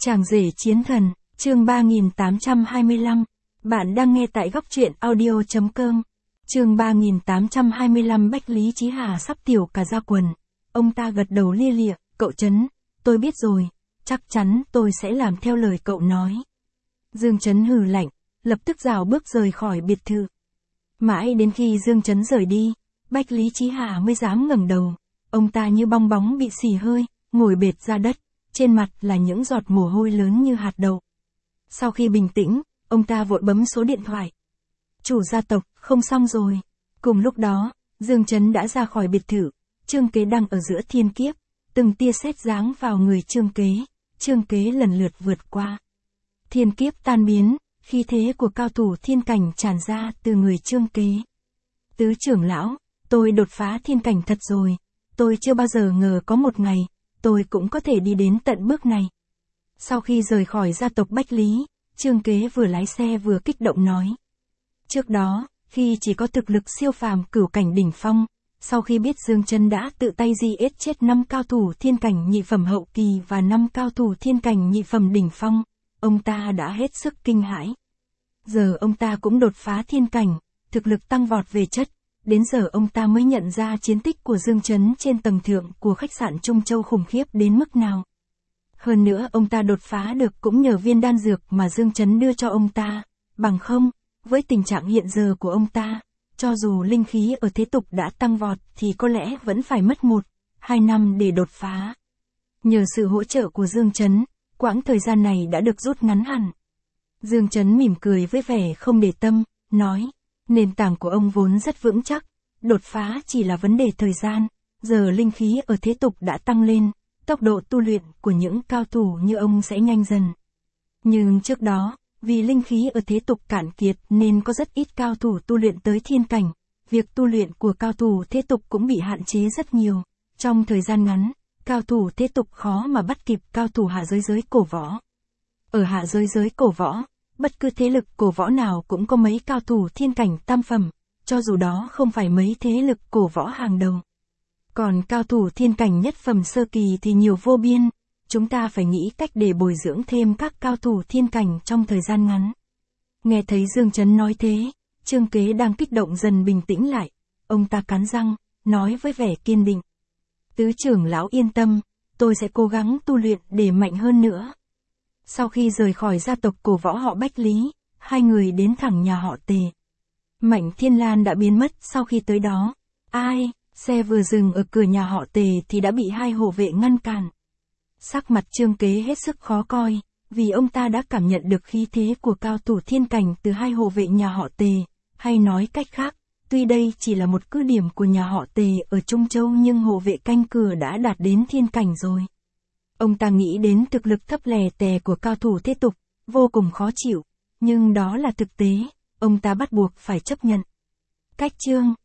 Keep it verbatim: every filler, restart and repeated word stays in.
Chàng rể chiến thần, chương ba nghìn tám trăm hai mươi lăm. Bạn đang nghe tại góc truyện audio chấm com. Chương ba nghìn tám trăm hai mươi lăm. Bách Lý Chí Hà sắp tiểu cả ra quần. Ông ta gật đầu lia lịa, cậu Trấn, tôi biết rồi, chắc chắn tôi sẽ làm theo lời cậu nói. Dương Trấn hừ lạnh, lập tức rảo bước rời khỏi biệt thự. Mãi đến khi Dương Trấn rời đi, Bách Lý Chí Hà mới dám ngẩng đầu. Ông ta như bong bóng bị xì hơi, ngồi bệt ra đất, trên mặt là những giọt mồ hôi lớn như hạt đậu. Sau khi bình tĩnh, ông ta vội bấm số điện thoại. Chủ gia tộc, không xong rồi. Cùng lúc đó, Dương Trấn đã ra khỏi biệt thự, Trương Kế đang ở giữa thiên kiếp, từng tia sét giáng vào người Trương Kế, Trương Kế lần lượt vượt qua. Thiên kiếp tan biến, khí thế của cao thủ thiên cảnh tràn ra từ người Trương Kế. Tứ trưởng lão, tôi đột phá thiên cảnh thật rồi, tôi chưa bao giờ ngờ có một ngày, tôi cũng có thể đi đến tận bước này. Sau khi rời khỏi gia tộc Bách Lý, Trương Kế vừa lái xe vừa kích động nói. Trước đó, khi chỉ có thực lực siêu phàm cửu cảnh đỉnh phong, sau khi biết Dương Trấn đã tự tay giết chết năm cao thủ thiên cảnh nhị phẩm hậu kỳ và năm cao thủ thiên cảnh nhị phẩm đỉnh phong, ông ta đã hết sức kinh hãi. Giờ ông ta cũng đột phá thiên cảnh, thực lực tăng vọt về chất, đến giờ ông ta mới nhận ra chiến tích của Dương Trấn trên tầng thượng của khách sạn Trung Châu khủng khiếp đến mức nào. Hơn nữa ông ta đột phá được cũng nhờ viên đan dược mà Dương Trấn đưa cho ông ta, bằng không, với tình trạng hiện giờ của ông ta, cho dù linh khí ở thế tục đã tăng vọt thì có lẽ vẫn phải mất một, hai năm để đột phá. Nhờ sự hỗ trợ của Dương Trấn, quãng thời gian này đã được rút ngắn hẳn. Dương Trấn mỉm cười với vẻ không để tâm, nói, nền tảng của ông vốn rất vững chắc, đột phá chỉ là vấn đề thời gian, giờ linh khí ở thế tục đã tăng lên, tốc độ tu luyện của những cao thủ như ông sẽ nhanh dần. Nhưng trước đó, vì linh khí ở thế tục cạn kiệt nên có rất ít cao thủ tu luyện tới thiên cảnh, việc tu luyện của cao thủ thế tục cũng bị hạn chế rất nhiều. Trong thời gian ngắn, cao thủ thế tục khó mà bắt kịp cao thủ hạ giới giới cổ võ. Ở hạ giới giới cổ võ, bất cứ thế lực cổ võ nào cũng có mấy cao thủ thiên cảnh tam phẩm, cho dù đó không phải mấy thế lực cổ võ hàng đầu. Còn cao thủ thiên cảnh nhất phẩm sơ kỳ thì nhiều vô biên, chúng ta phải nghĩ cách để bồi dưỡng thêm các cao thủ thiên cảnh trong thời gian ngắn. Nghe thấy Dương Trấn nói thế, Trương Kế đang kích động dần bình tĩnh lại, ông ta cắn răng, nói với vẻ kiên định. Tứ trưởng lão yên tâm, tôi sẽ cố gắng tu luyện để mạnh hơn nữa. Sau khi rời khỏi gia tộc cổ võ họ Bách Lý, hai người đến thẳng nhà họ Tề. Mạnh Thiên Lan đã biến mất sau khi tới đó. Ai, xe vừa dừng ở cửa nhà họ Tề thì đã bị hai hộ vệ ngăn cản. Sắc mặt Trương Kế hết sức khó coi, vì ông ta đã cảm nhận được khí thế của cao thủ thiên cảnh từ hai hộ vệ nhà họ Tề, hay nói cách khác, tuy đây chỉ là một cứ điểm của nhà họ Tề ở Trung Châu nhưng hộ vệ canh cửa đã đạt đến thiên cảnh rồi. Ông ta nghĩ đến thực lực thấp lè tè của cao thủ thế tục, vô cùng khó chịu, nhưng đó là thực tế, ông ta bắt buộc phải chấp nhận. Cách chương